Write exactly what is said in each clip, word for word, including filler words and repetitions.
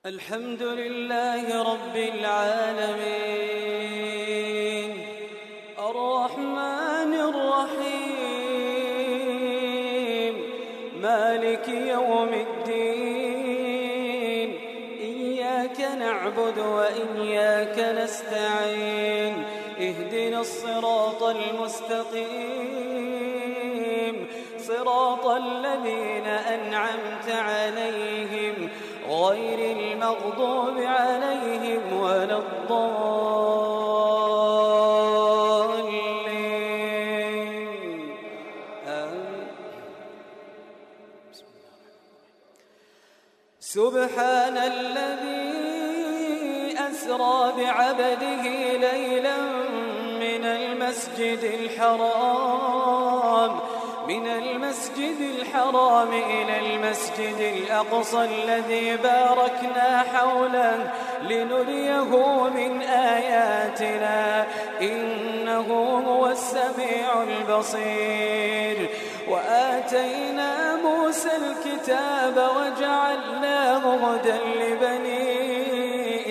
الحمد لله رب العالمين الرحمن الرحيم مالك يوم الدين إياك نعبد وإياك نستعين اهدنا الصراط المستقيم صراط الذين أنعمت عليهم غير المغضوب عليهم ولا الضالين آمين. سبحان الذي أسرى بعبده ليلا من المسجد الحرام من المسجد الحرام إلى المسجد الأقصى الذي باركنا حوله لنريه من آياتنا إنه هو السميع البصير. وآتينا موسى الكتاب وجعلناه هدى لبني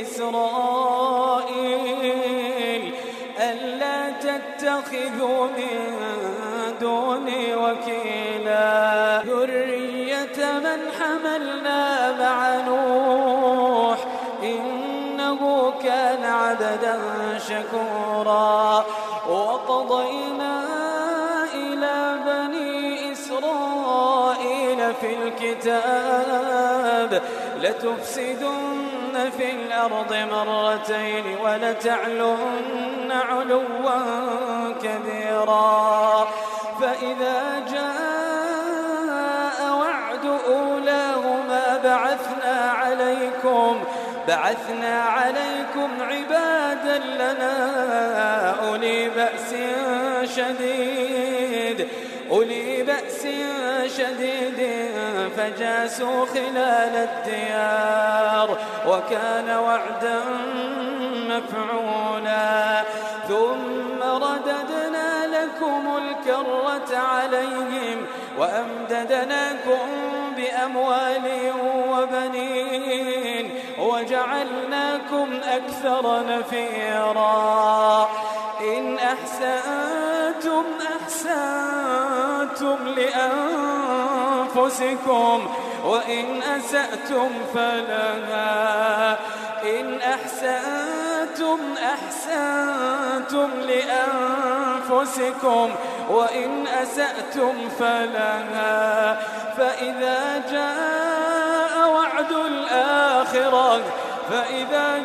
إسرائيل ألا تتخذوا من دوني وكيلا ذرية من حملنا مع نوح إنه كان عبدا شكورا. وقضينا إلى بني إسرائيل في الكتاب لتفسدن في الأرض مرتين ولتعلن علوا كبيرا. فإذا جاء وعد أولاهما بعثنا عليكم بعثنا عليكم عبادا لنا أولي بأس شديد أولي بأس شديد فجاسوا خلال الديار وكان وعدا مفعولا. ثم رددنا لكم الكرة عليهم وأمددناكم بأموال وبنين وجعلناكم أكثر نفيرا. إن أحسنتم أحسنتم لأنفسكم وإن أسأتم فلها إن أحسنتم أحسنتم لأنفسكم وإن أسأتم فلها. فإذا جاء وعد الآخرة فإذا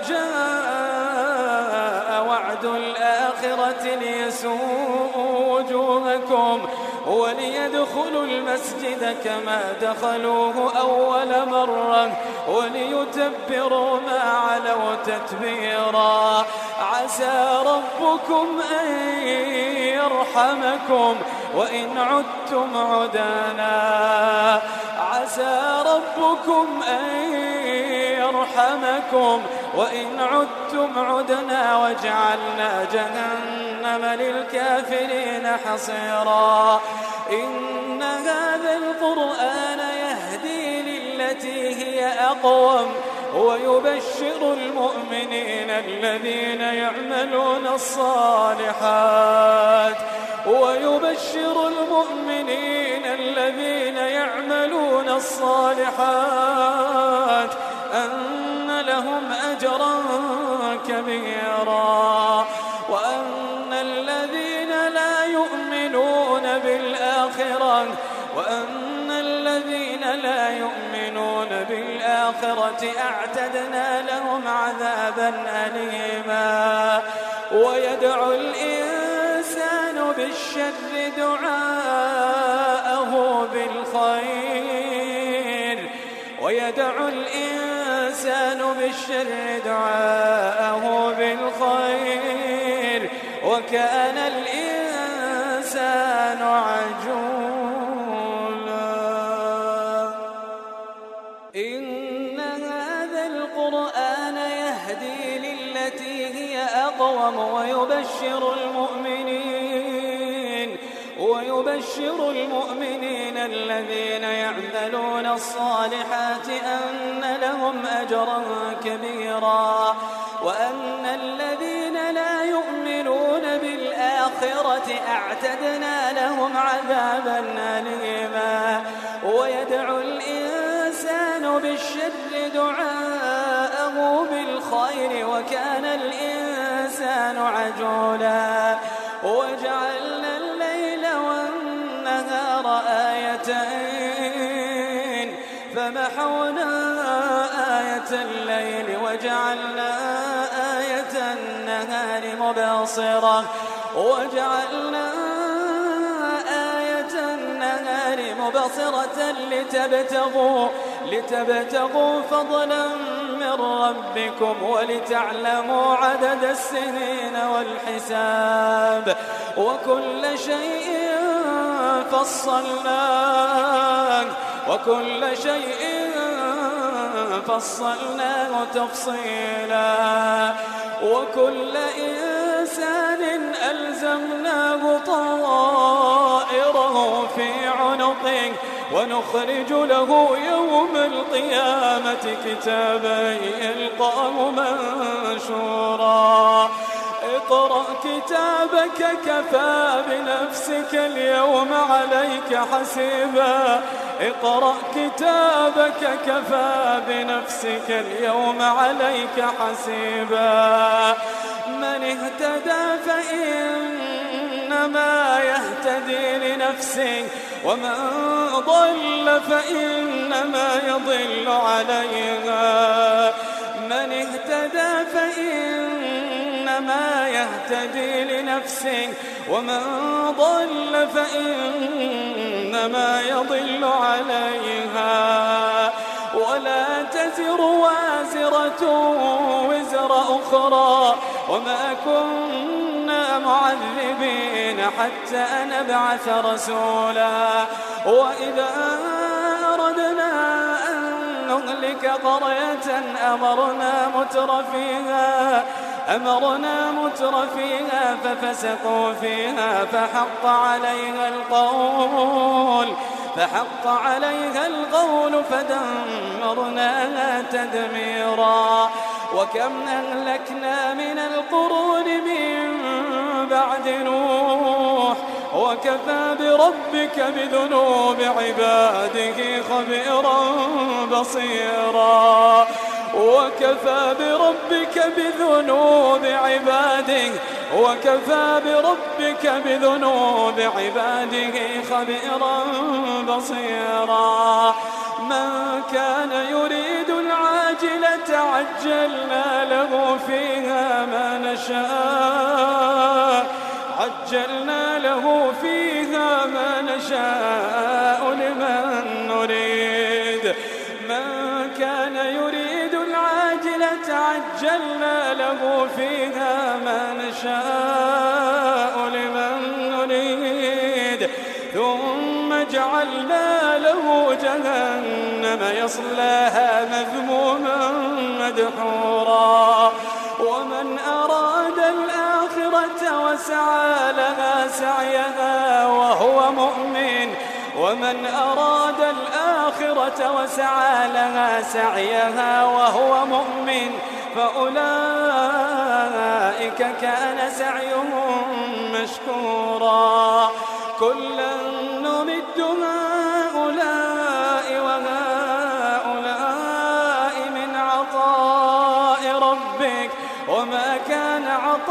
جاء وعد الآخرة ليسوءوا وجوهكم وليدخلوا المسجد كما دخلوه أول مرة وليتبروا ما علوا تتبيرا. عسى ربكم أن يرحمكم وإن عدتم عدنا عسى ربكم أن يرحمكم وإن عدتم عدنا وجعلنا جهنم للكافرين حصيرا. إن هذا القرآن يهدي للتي هي أقوم ويبشر المؤمنين الذين يعملون الصالحات ويبشر المؤمنين الذين يعملون الصالحات أن لهم أجرا كبيرا. وأن الذين لا يؤمنون بالآخرة وأن الذين لا يؤمنون بالآخرة أعتدنا لهم عذابا أليما. ويدعو الإنسان بالشر دعاءه بالخير ويدعو الإنسان بالشر دعاءه بالخير وكان الإنسان عجولا. إن هذا القرآن يهدي للتي هي أقوم ويبشر المؤمنين ويبشر المؤمنين الذين يعملون الصالحات أن لهم أجرا كبيرا وأن الذين لا يؤمنون بالآخرة أعتدنا لهم عذابا أليما. ويدعو الإنسان بالشر دعاءه بالخير وكان الإنسان عجولا. وجعلنا الليل والنهار آيتين فمحونا آية الليل وجعلنا آية النهار مبصرة وجعلنا آية النهار مبصرة لتبتغوا لتبتغوا فضلا من ربكم ولتعلموا عدد السنين والحساب وكل شيء فصلناه وكل شيء فصلناه تفصيلا. وكل إنسان ألزمناه طائره في عنقه ونخرج له يوم القيامة كتابا يلقاه منشورا. اقرأ كتابك كفى بنفسك اليوم عليك حسيبا. اقرأ كتابك كفى بنفسك اليوم عليك حسيبا. من اهتدى فإنما يهتدي لنفسه ومن ضل فإنما يضل عليها. من اهتدى فإنما يهتدي لنفسه ومن ضل فإنما يضل عليها. ولا تزر وازرة وزر أخرى وما كنا معذبين حتى نبعث رسولا. وإذا أردنا أن نهلك قرية أمرنا متر فيها أمرنا متر فيها ففسقوا فيها فحق عليها القول فحق عليها القول فدمرناها تدميرا. وكم أهلكنا من القرون من بعد نوح وكفى بربك بذنوب عباده خبيرا بصيرا. وكفى بربك بذنوب عباده وكفى بربك بذنوب عباده خبيرا بصيرا. من كان يريد العاجلة عجلنا له فيها ما نشاء عجلنا له فيها ما نشاء لمن نريد. من كان يريد العاجلة عجلنا له فيها ما نشاء لمن نريد ثم جعلنا له جهنم يصلاها مذموما مدحورا. ومن أراد الآخرة وسعى لها سعيها وهو مؤمن ومن أراد الآخرة وسعى لها سعيها وهو مؤمن فأولئك كان سعيهم مشكورا. كلا نمد هؤلاء وهؤلاء من عطاء ربك وما كان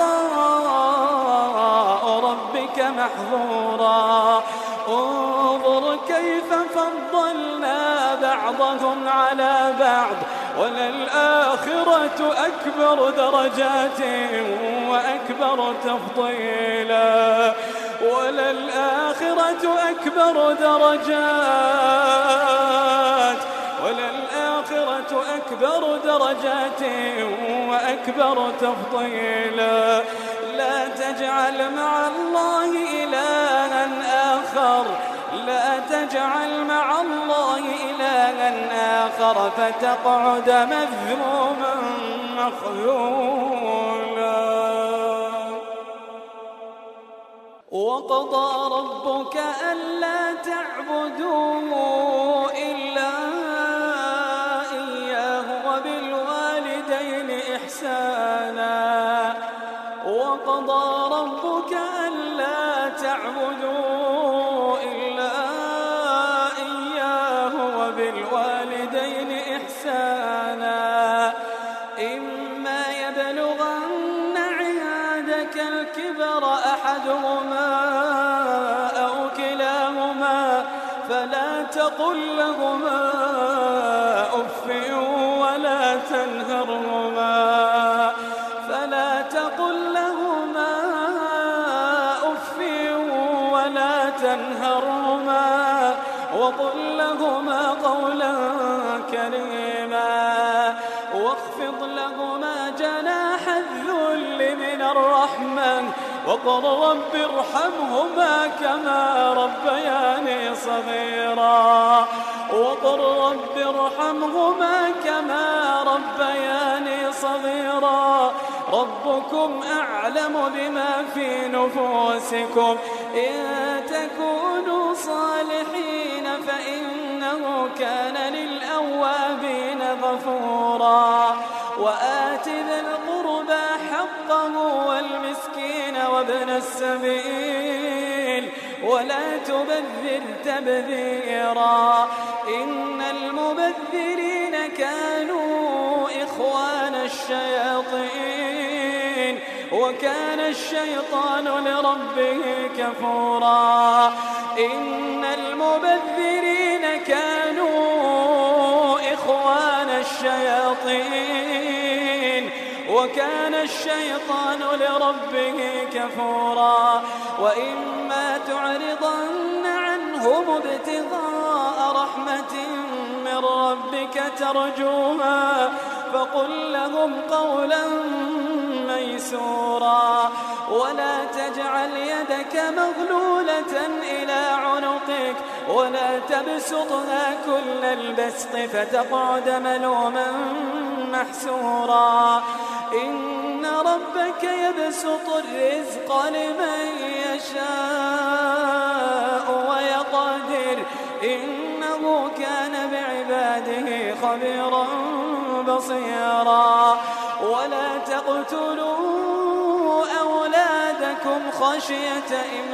عطاء ربك محظورا. انظر كيف فضلنا بعضهم على بعض وللآخرة أكبر درجات وأكبر تفضيلا. وللآخرة أكبر درجات وللآخرة أكبر درجات وأكبر تفضيلا. لا تجعل مع الله إلها آخر لا تجعل مع الله إلها آخر فتقعد مذموما مخذولا. وقضى ربك ألا تعبدوا إلا إياه وبالوالدين إحسانا وقضى ربك ألا تعبدوا إلا إياه وبالوالدين إحسانا إما يبلغن عندك الكبر أحدهما أو كلاهما فلا تقل لهما أف ولا تنهرهما فلا تقل لهما أف ولا تنهرهما وقل لهما قولا كريما واخفض لهما جناح الذل من الرحمة وقل رب ارحمهما كما ربياني صغيرا وقل رب ارحمهما كما ربياني صغيرا ربكم أعلم بما في نفوسكم إن تكونوا صالحين فإنه كان للأوابين غفورا وآت ذا القربى حقه والمسكين وابن السبيل ولا تبذر تبذيرا إن المبذرين كانوا إخوان الشياطين وكان الشيطان لربه كفورا إن المبذرين كانوا إخوان الشياطين وكان الشيطان لربه كفورا وإما تعرضن عنهم ابتغاء رحمة من ربك ترجوها فقل لهم قولا ميسورا ولا تجعل يدك مغلولة إلى عنقك ولا تبسطها كل البسط فتقعد ملوما محسورا إن ربك يبسط الرزق لمن يشاء ويقدر إنه كان بعباده خبيرا بصيرا ولا تقتلوا أولادكم خشية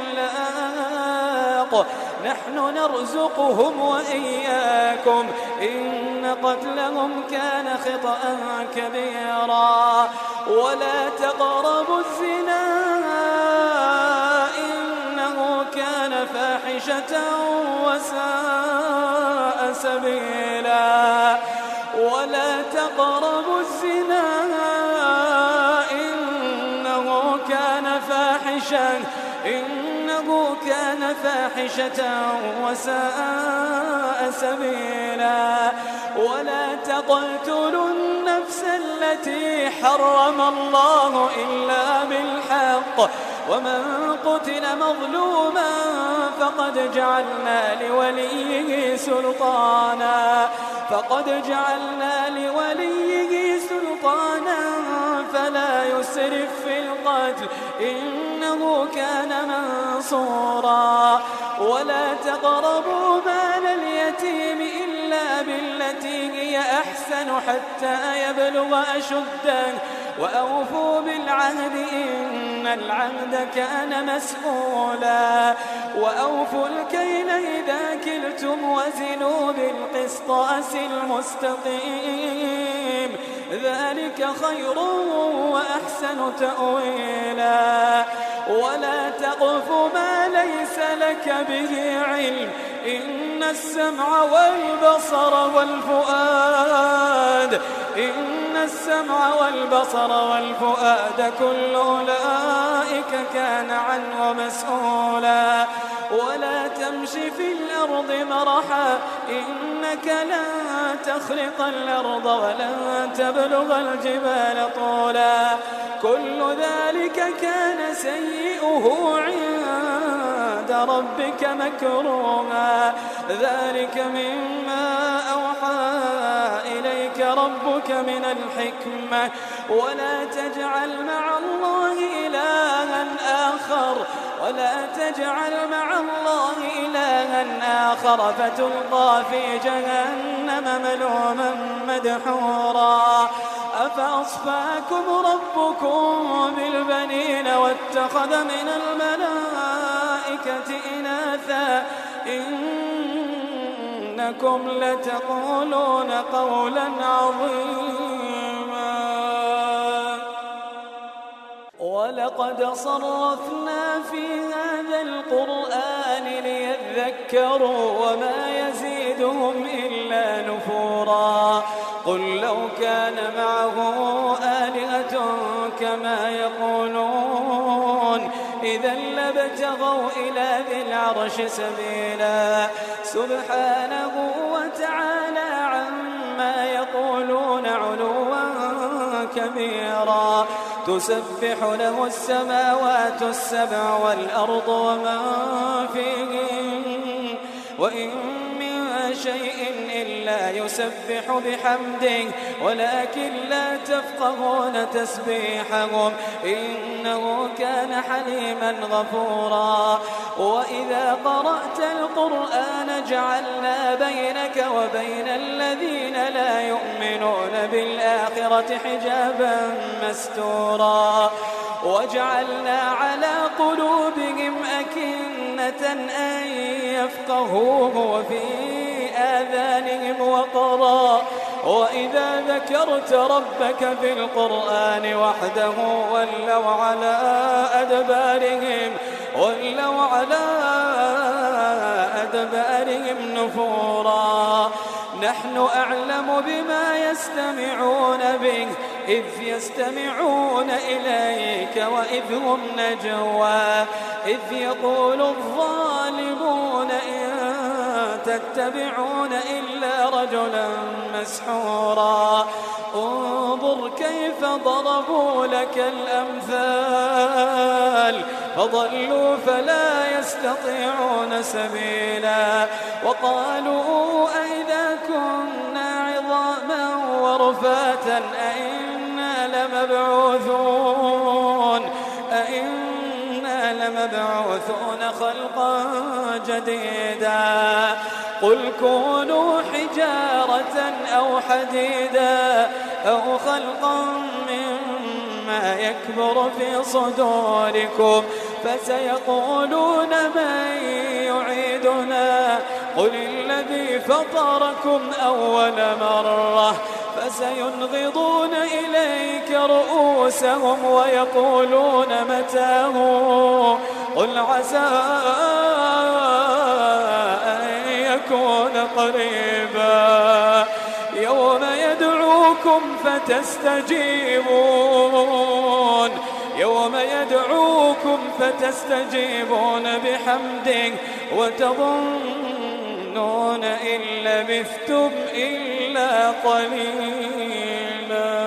إملاق نحن نرزقهم وإياكم إن قتلهم كان خطأ كبيرا ولا تقربوا الزنا إنه كان فاحشة وساء سبيلا ولا تقربوا الزنا إنه كان فاحشة إنه كان فاحشة وساء سبيلا ولا تقتلوا النفس التي حرم الله إلا بالحق ومن قتل مظلوما فقد جعلنا لوليه سلطانا فقد جعلنا لوليه سلطانا فلا يسرف في القتل إنه كان منصورا ولا تقربوا مال اليتيم إلا بالتي هي أحسن حتى يبلغ أشده وأوفوا بالعهد إن العهد كان مسؤولا وأوفوا الكيل إذا كلتم وزنوا بالقسطاس المستقيم ذلك خير وأحسن تأويلا ولا تقف ما ليس لك به علم إن السمع والبصر والفؤاد إن السمع والبصر والفؤاد كل أولئك كان عنه مسؤولا ولا تمش في الأرض مرحا إنك لن تخرق الأرض ولن تبلغ الجبال طولا كل ذلك كان سيئه عند ربك مكروها ذلك مما أوحى إليك ربك من الحكمة ولا تجعل مع الله إلها آخر ولا تجعل مع الله إلها آخر فتلقى في جهنم ملوما مدحورا أفأصفاكم ربكم بالبنين واتخذ من الملائكة إناثا إنكم لتقولون قولا عظيما ولقد صرفنا في هذا القرآن ليذكروا وما يزيدهم إلا نفورا قل لو كان معه آلهة كما يقولون إذا لابتغوا إلى ذي العرش سبيلا سبحانه وتعالى عما يقولون علوا كبيرا تسبح له السماوات السبع والأرض ومن فيهن وإن من شيء إلا يسبح بحمده ولكن لا تفقهون تسبيحهم إنه كان حليما غفورا وإذا قرأت القرآن جعلنا بينك وبين الذين لا يؤمنون بالآخرة حجابا مستورا وجعلنا على قلوبهم أكنة أن يفقهوه وفي آذانهم وقرا وإذا ذكرت ربك في القرآن وحده ولوا على أدبارهم ولوا على أدبارهم نفورا نحن أعلم بما يستمعون به إذ يستمعون إليك وإذ هم نجوى إذ يقول الظالمون إن تتبعون إلا رجلا مسحورا انظر كيف ضربوا لك الأمثال فضلوا فلا يستطيعون سبيلا وقالوا أئذا كنا عظاما ورفاتا أئنا لمبعوثون أئنا لمبعوثون خلقا جديدا قل كونوا حجارة أو حديدا أو خلقا مما يكبر في صدوركم فسيقولون من يعيدنا قل الذي فطركم أول مرة فسينغضون إليك رؤوسهم ويقولون متاه قل عسى أن يكون قريبا يوم يدعوكم فتستجيبون يوم يدعوكم فتستجيبون بحمده وتظنون إن لبثتم إلا قليلا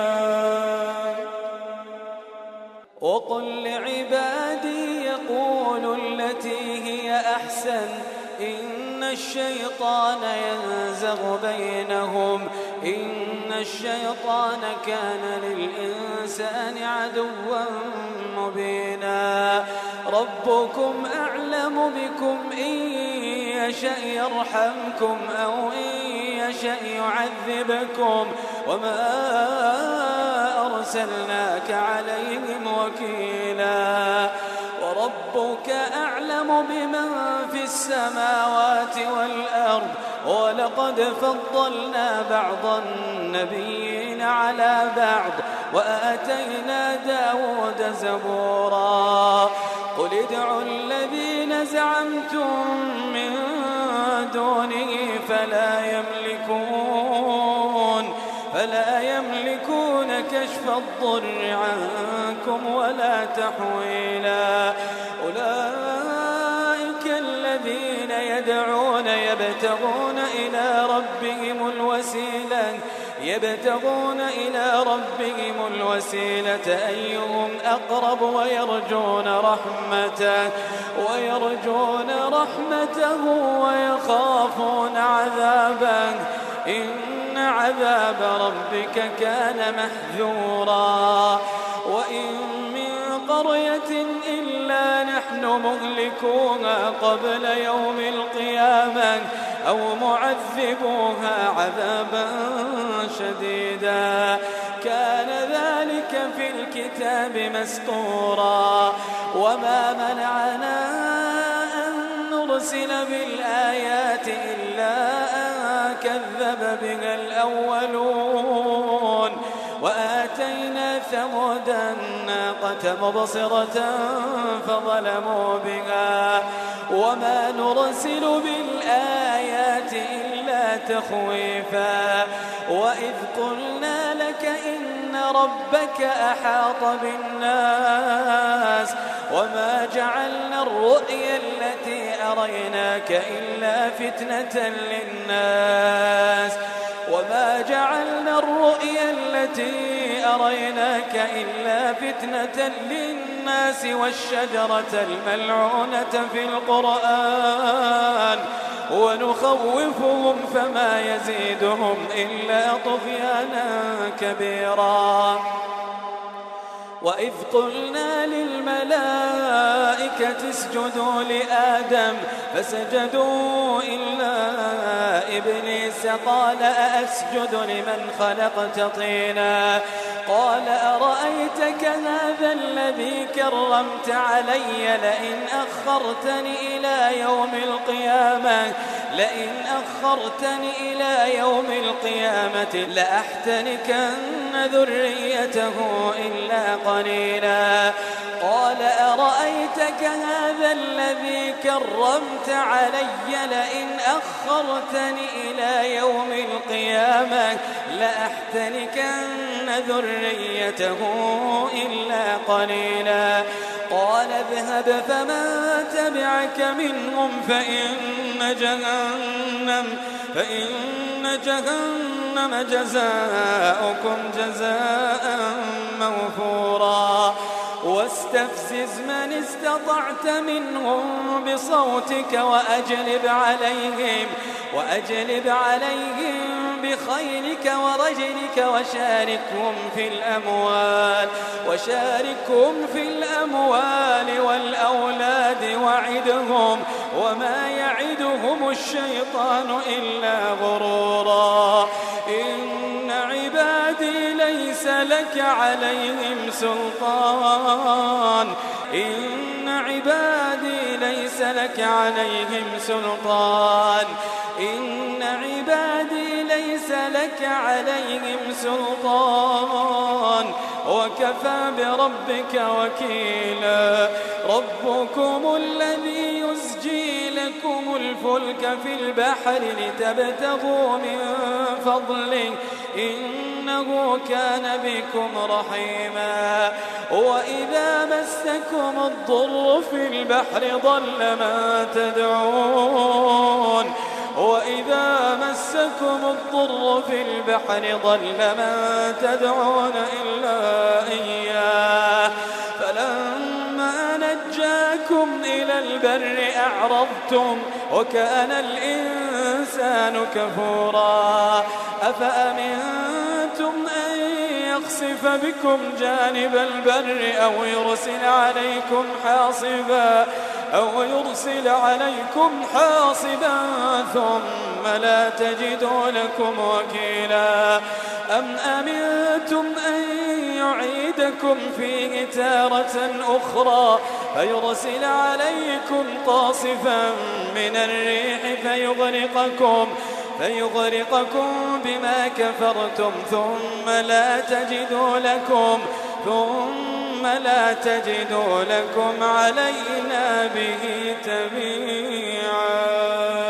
وقل لعبادي يقولوا التي هي أحسن إن الشيطان ينزغ بينهم إن الشيطان كان للإنسان عدوا مبينا ربكم أعلم بكم إن يشأ يرحمكم أو إن يشأ يعذبكم وما أرسلناك عليهم وكيلا وربك أعلم بمن في السماوات والأرض ولقد فضلنا بعض النبيين على بعض وآتينا داود زبورا قل ادعوا الذين زعمتم من دونه فلا يملكون فلا يملكون كشف الضر عنكم ولا تحويلا أولئك الذين يدعون يبتغون إلى ربهم الوسيلة يبتغون إلى ربهم الوسيلة أيهم أقرب ويرجون رحمته ويرجون رحمته ويخافون عذابه إن عذاب ربك كان محذورا وإن من قرية إلا نحن مهلكوها قبل يوم القيامة أو معذبوها عذابا شديدا كان ذلك في الكتاب مسطورا وما منعنا أن نرسل بالآيات إلا أن كذب بها الأولون وآتينا ثمود الناقة مبصرة فظلموا بها وما نرسل بالآيات إلا تخويفا وإذ قلنا لك إن ربك أحاط بالناس وما جعلنا الرؤيا التي أريناك إلا فتنة للناس وما جعلنا الرؤيا التي أريناك إلا فتنة للناس والشجرة الملعونة في القرآن ونخوفهم فما يزيدهم إلا طغيانا كبيرا وإذ قلنا للملائكة اسجدوا لآدم فسجدوا إلا إبليس قال أأسجد لمن خلقت طينا قال أرأيتك هذا الذي كرمت علي لئن أخرتني إلى يوم القيامة لئن أخرتني إلى يوم القيامة لأحتنكن ذريته إلا قليلا قال أرأيتك هذا الذي كرمت علي لئن أخرتني إلى يوم القيامة لأحتنكن ذريته إلا قليلا قال اذهب فمن تبعك منهم فإن جهنم فإن جهنم جزاؤكم جزاء موفورا واستفزز من استطعت منهم بصوتك وأجلب عليهم وأجلب عليهم بخيلك ورجلك وشاركهم في الأموال وشاركهم في الأموال والأولاد وعدهم وما يعدهم الشيطان إلا غرورا إن عبادي ليس لك عليهم سلطان إن عبادي ليس لك عليهم سلطان إن عبادي ليس لك عليهم سلطان وكفى بربك وكيلا ربكم الذي يزجي لكم الفلك في البحر لتبتغوا من فضله إنه كان بكم رحيما وإذا مسكم الضر في البحر ضل من تدعون وإذا مسكم الضر في البحر ضل من تدعون إلا إياه فلما نجاكم إلى البر أعرضتم وكان الإنسان كفورا أفأمنتم أن يخسف بكم جانب البر أو يرسل عليكم حاصبا أو يرسل عليكم حاصبا ثم لا تجدوا لكم وكيلا أم أمنتم أن يعيدكم فيه تارة أخرى فيرسل عليكم قاصفا من الريح فيغرقكم فيغرقكم بما كفرتم ثم لا تجدوا لكم ثم لا تجدوا لكم علينا به تبيعا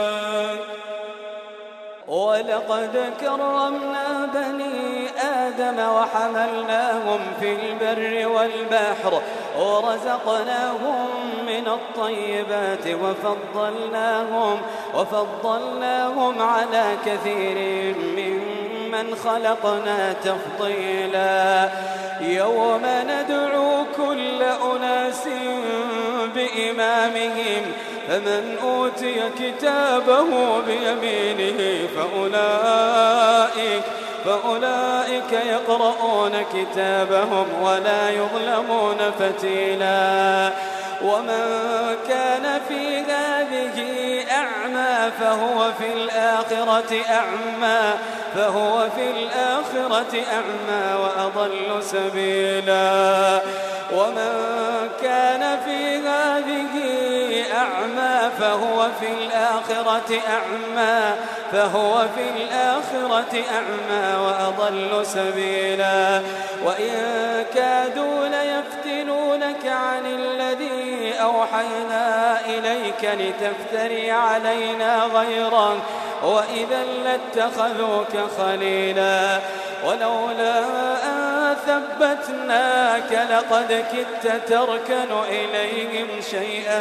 ولقد كرمنا بني آدم وحملناهم في البر والبحر ورزقناهم من الطيبات وفضلناهم وفضلناهم على كثير ممن خلقنا تفضيلا يوم ندعو كل أناس بإمامهم فمن أوتي كتابه بيمينه فأولئك فأولئك يقرؤون كتابهم ولا يظلمون فتيلا ومن كان في هذه أعمى فهو في الآخرة أعمى فهو في الآخرة أعمى وأضل سبيلا ومن كان في هذه أعمى فهو في الآخرة أعمى فهو في الآخرة أعمى وأضل سبيلا وإن كادوا ليفتنونك عن الذي أوحينا إليك لتفتري علينا غيره وإذا لاتخذوك خليلا ولولا أن ثبتناك لقد كدت تركن إليهم شيئا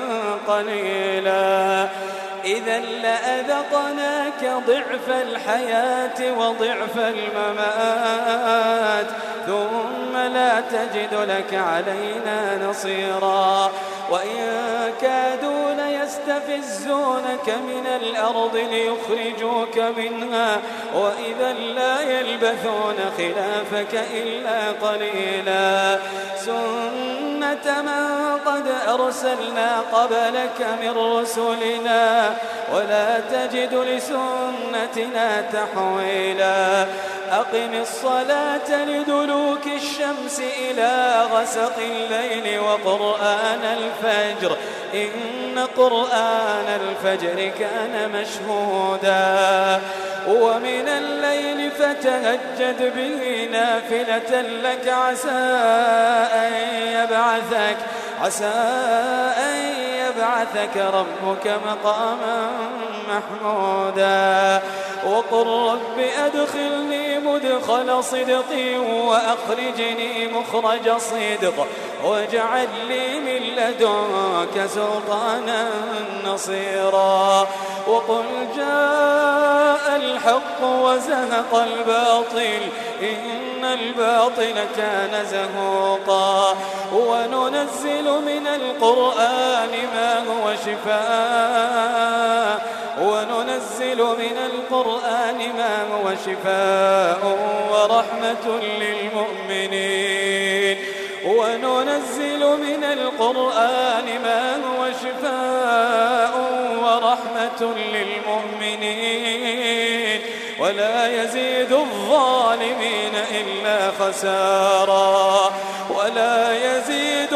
قليلا إذا لأذقناك ضعف الحياة وضعف الممات ثم لا تجد لك علينا نصيرا وإن كادوا ليستفزونك من الأرض ليخرجوك منها وإذا لا يلبثون خلافك إلا قليلا سنة من قد أرسلنا قبلك من رسلنا ولا تجد لسنتنا تحويلا أقم الصلاة لدلوك الشمس إلى غسق الليل وقرآن الفجر إن قرآن الفجر كان مشهودا ومن الليل فتهجد به نافلة لك عسى أن يبعثك عسى أن يبعثك ربك مقاما محمودا وقل رب أدخلني مدخل صدق وأخرجني مخرج صدق واجعل لي من لدنك سلطانا نصيرا وقل جاء الحق وزهق الباطل إن الباطل كان زهوقا وننزل من القرآن ما هو شفاء وننزل من القرآن ما هو شفاء ورحمة للمؤمنين وننزل من القرآن ما هو شفاء ورحمة للمؤمنين ولا يزيد الظالمين إلا خسارا ولا يزيد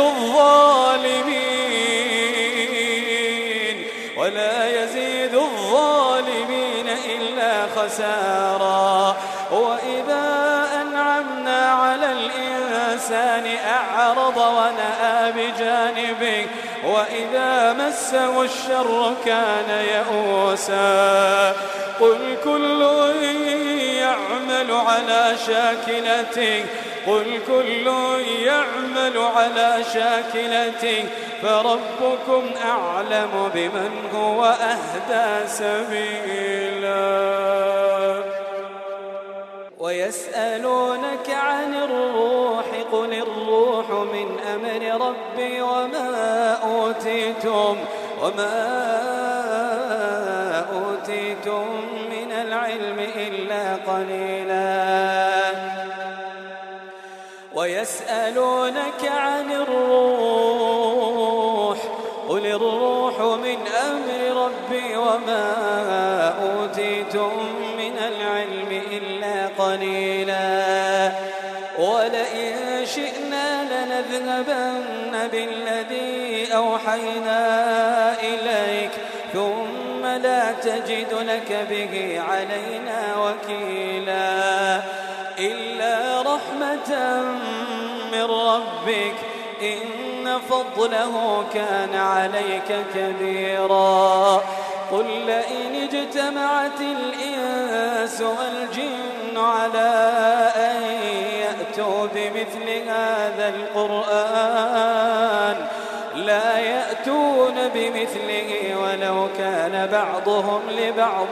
الظالمين ولا يزيد الظالمين إلا خسارا وإذا أنعمنا على الإنسان أعرض ونأى بجانبه وإذا مسه الشر كان يئوسا قل كل يعمل على شاكلته قل كل يعمل على شاكلته فربكم أعلم بمن هو أهدى سبيلا ويسألونك عن الروح قل الروح من أمر ربي وما أوتيتم وما أوتيتم من العلم إلا قليلا ويسألونك عن الروح قل الروح من أمر ربي وما أوتيتم من العلم إلا قليلا ولئن شئنا لنذهبن بالذي أوحينا إليك ثم لا تجد لك به علينا وكيلا إلا رحمة من ربك إن فضله كان عليك كبيرا قل لئن اجتمعت الإنس والجن على أن يأتوا بمثل هذا القرآن لا يأتون بمثله ولو كان بعضهم لبعض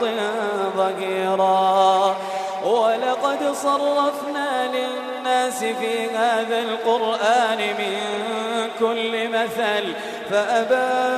ظهيرا ولقد صرفنا للناس في هذا القرآن من بكل مثل فأبى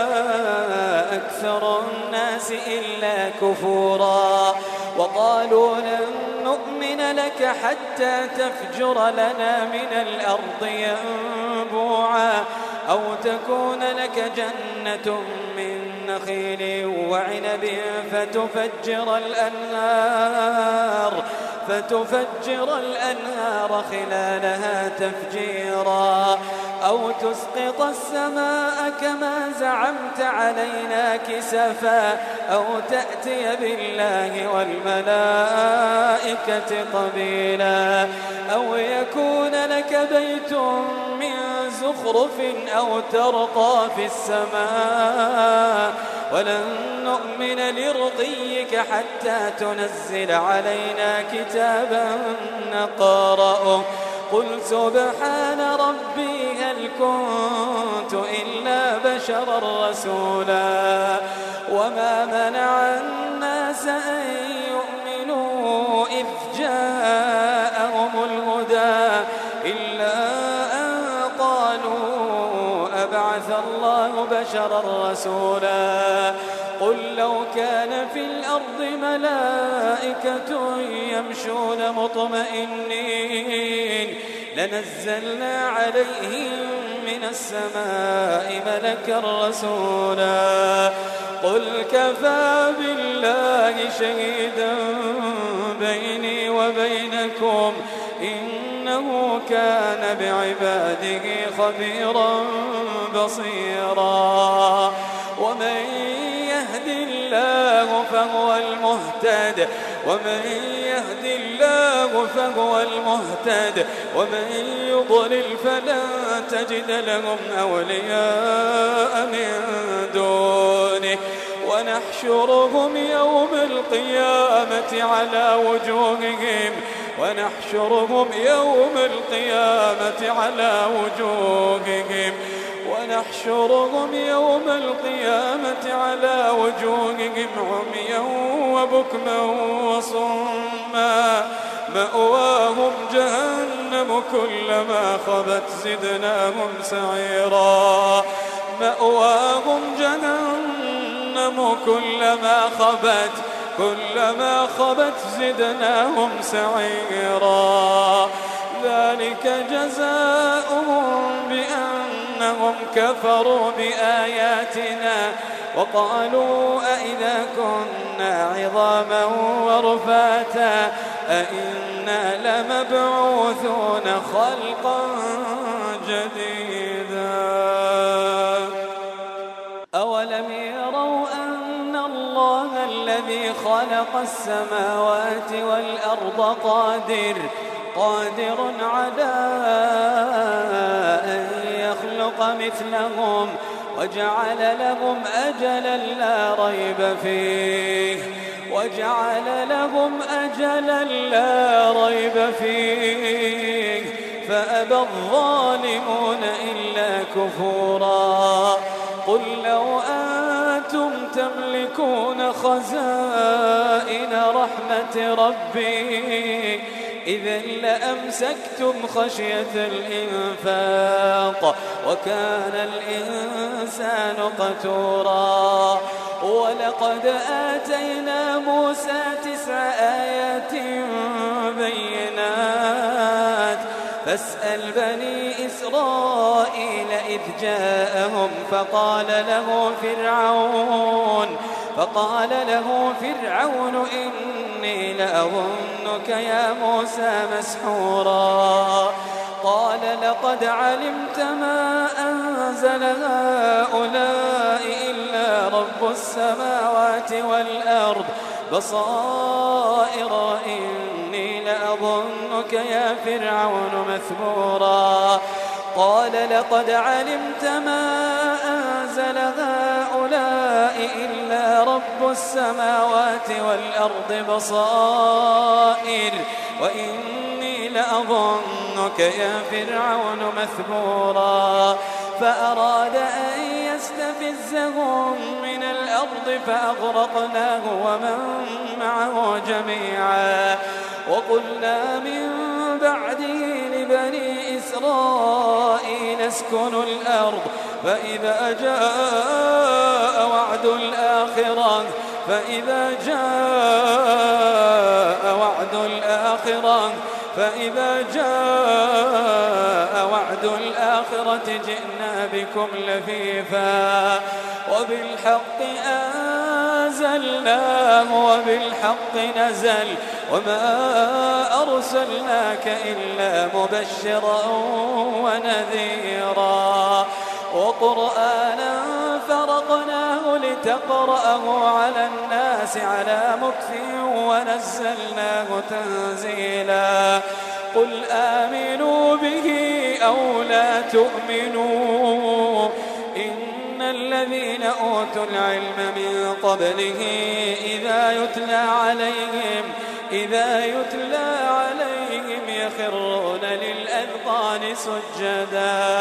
أكثر الناس إلا كفورا وقالوا لن نؤمن لك حتى تفجر لنا من الأرض ينبوعا أو تكون لك جنة من نخيل وعنب فتفجر الأنهار فتفجر الأنهار خلالها تفجيرا أو تسقط السماء كما زعمت علينا كسفا أو تأتي بالله والملائكة قبيلا أو يكون لك بيت من زخرف أو ترقى في السماء ولن نؤمن لرقيك حتى تنزل علينا كتابا نقرأه قل سبحان ربي هل كنت إلا بشرا رسولا وما منع الناس أن يؤمنوا إذ جاءهم الهدى إلا أن قالوا أبعث الله بشرا رسولا قل لو كان في الأرض ملائكة يمشون مطمئنين لنزلنا عليهم من السماء ملكا رسولا قل كفى بالله شهيدا بيني وبينكم إنه كان بعباده خبيرا بصيرا ومن يهد الله فهو المهتد ومن يهد الله فهو المهتد ومن يضلل فلن تجد لهم أولياء من دونه ونحشرهم يوم القيامة على وجوههم ونحشرهم يوم القيامة على وجوههم ونحشرهم يوم القيامة على وجوههم عميا وبكما وصما مأواهم جهنم كلما خبت زدناهم سعيرا مأواهم جهنم كلما خبت كلما خبت زدناهم سعيرا ذلك جزاؤهم بأنهم كفروا بآياتنا وقالوا أئذا كنا عظاما ورفاتا أئنا لمبعوثون خلقا جديدا أولم يروا أن الله الذي خلق السماوات والأرض قادر قادر على أن يخلق مثلهم وجعل لهم أجلا لا ريب فيه وجعل لهم أجلا لا ريب فيه فأبى الظالمون إلا كفورا قل لو أنتم تملكون خزائن رحمة ربي إذا لأمسكتم خشية الإنفاق وكان الإنسان قتورا ولقد آتينا موسى تسع آيات بينات فاسأل بني إسرائيل إذ جاءهم فقال له فرعون فقال له فرعون إني لأظنك يا موسى مسحورا قال لقد علمت ما أنزل هؤلاء إلا رب السماوات والأرض بصائر إني لأظنك يا فرعون مثبورا قال لقد علمت ما أنزل هؤلاء إلا رب السماوات والأرض بصائر وإني لأظنك يا فرعون مثبورا فأراد أن يستفزهم من الأرض فأغرقناه ومن معه جميعا وقلنا من بعده لبني إسرائيل اسكنوا الأرض فإذا جاء وعد الآخرة فإذا جاء وعد الآخرة فإذا جاء وعد الآخرة جئنا بكم لفيفا وبالحق أنزلناه وبالحق نزل وما أرسلناك إلا مبشرا ونذيرا وقرآنا فرقناه لتقرأه على الناس على مكث ونزلناه تنزيلا قل آمنوا به أو لا تؤمنوا إن الذين أوتوا العلم من قبله إذا يتلى عليهم إذا يتلى عليهم يخرون للأذقان سجدا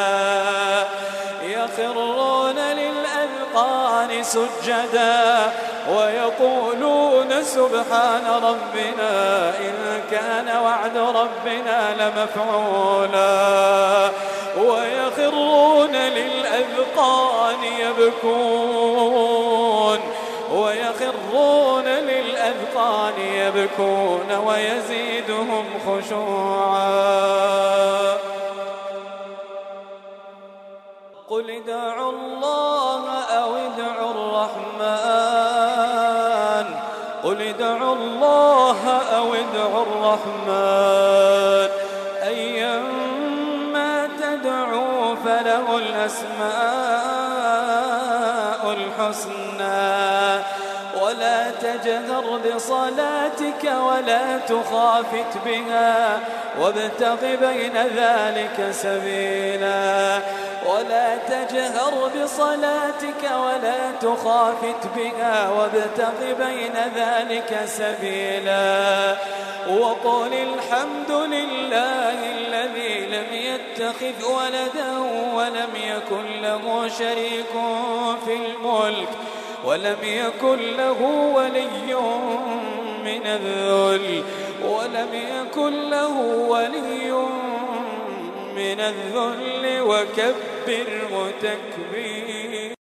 يخرون للأذقان سجدا ويقولون سبحان ربنا إن كان وعد ربنا لمفعولا ويخرون للأذقان يبكون ويخرون للأذقان يبكون ويزيدهم خشوعا قل ادعوا الله أو ادعوا الرحمن قل ادعوا الله أو ادعوا الرحمن أيما تدعوا فله الأسماء الحسنى ولا تجهر بصلاتك ولا تخافت بها وابتغ بين ذلك سبيلا ولا تجهر بصلاتك ولا تخافت بها وابتغ بين ذلك سبيلا وقل الحمد لله الذي لم يتخذ ولدا ولم يكن له شريك في الملك ولم يكن له ولي من الذل ولم يكن له ولي من الذل وكبره تكبيرا.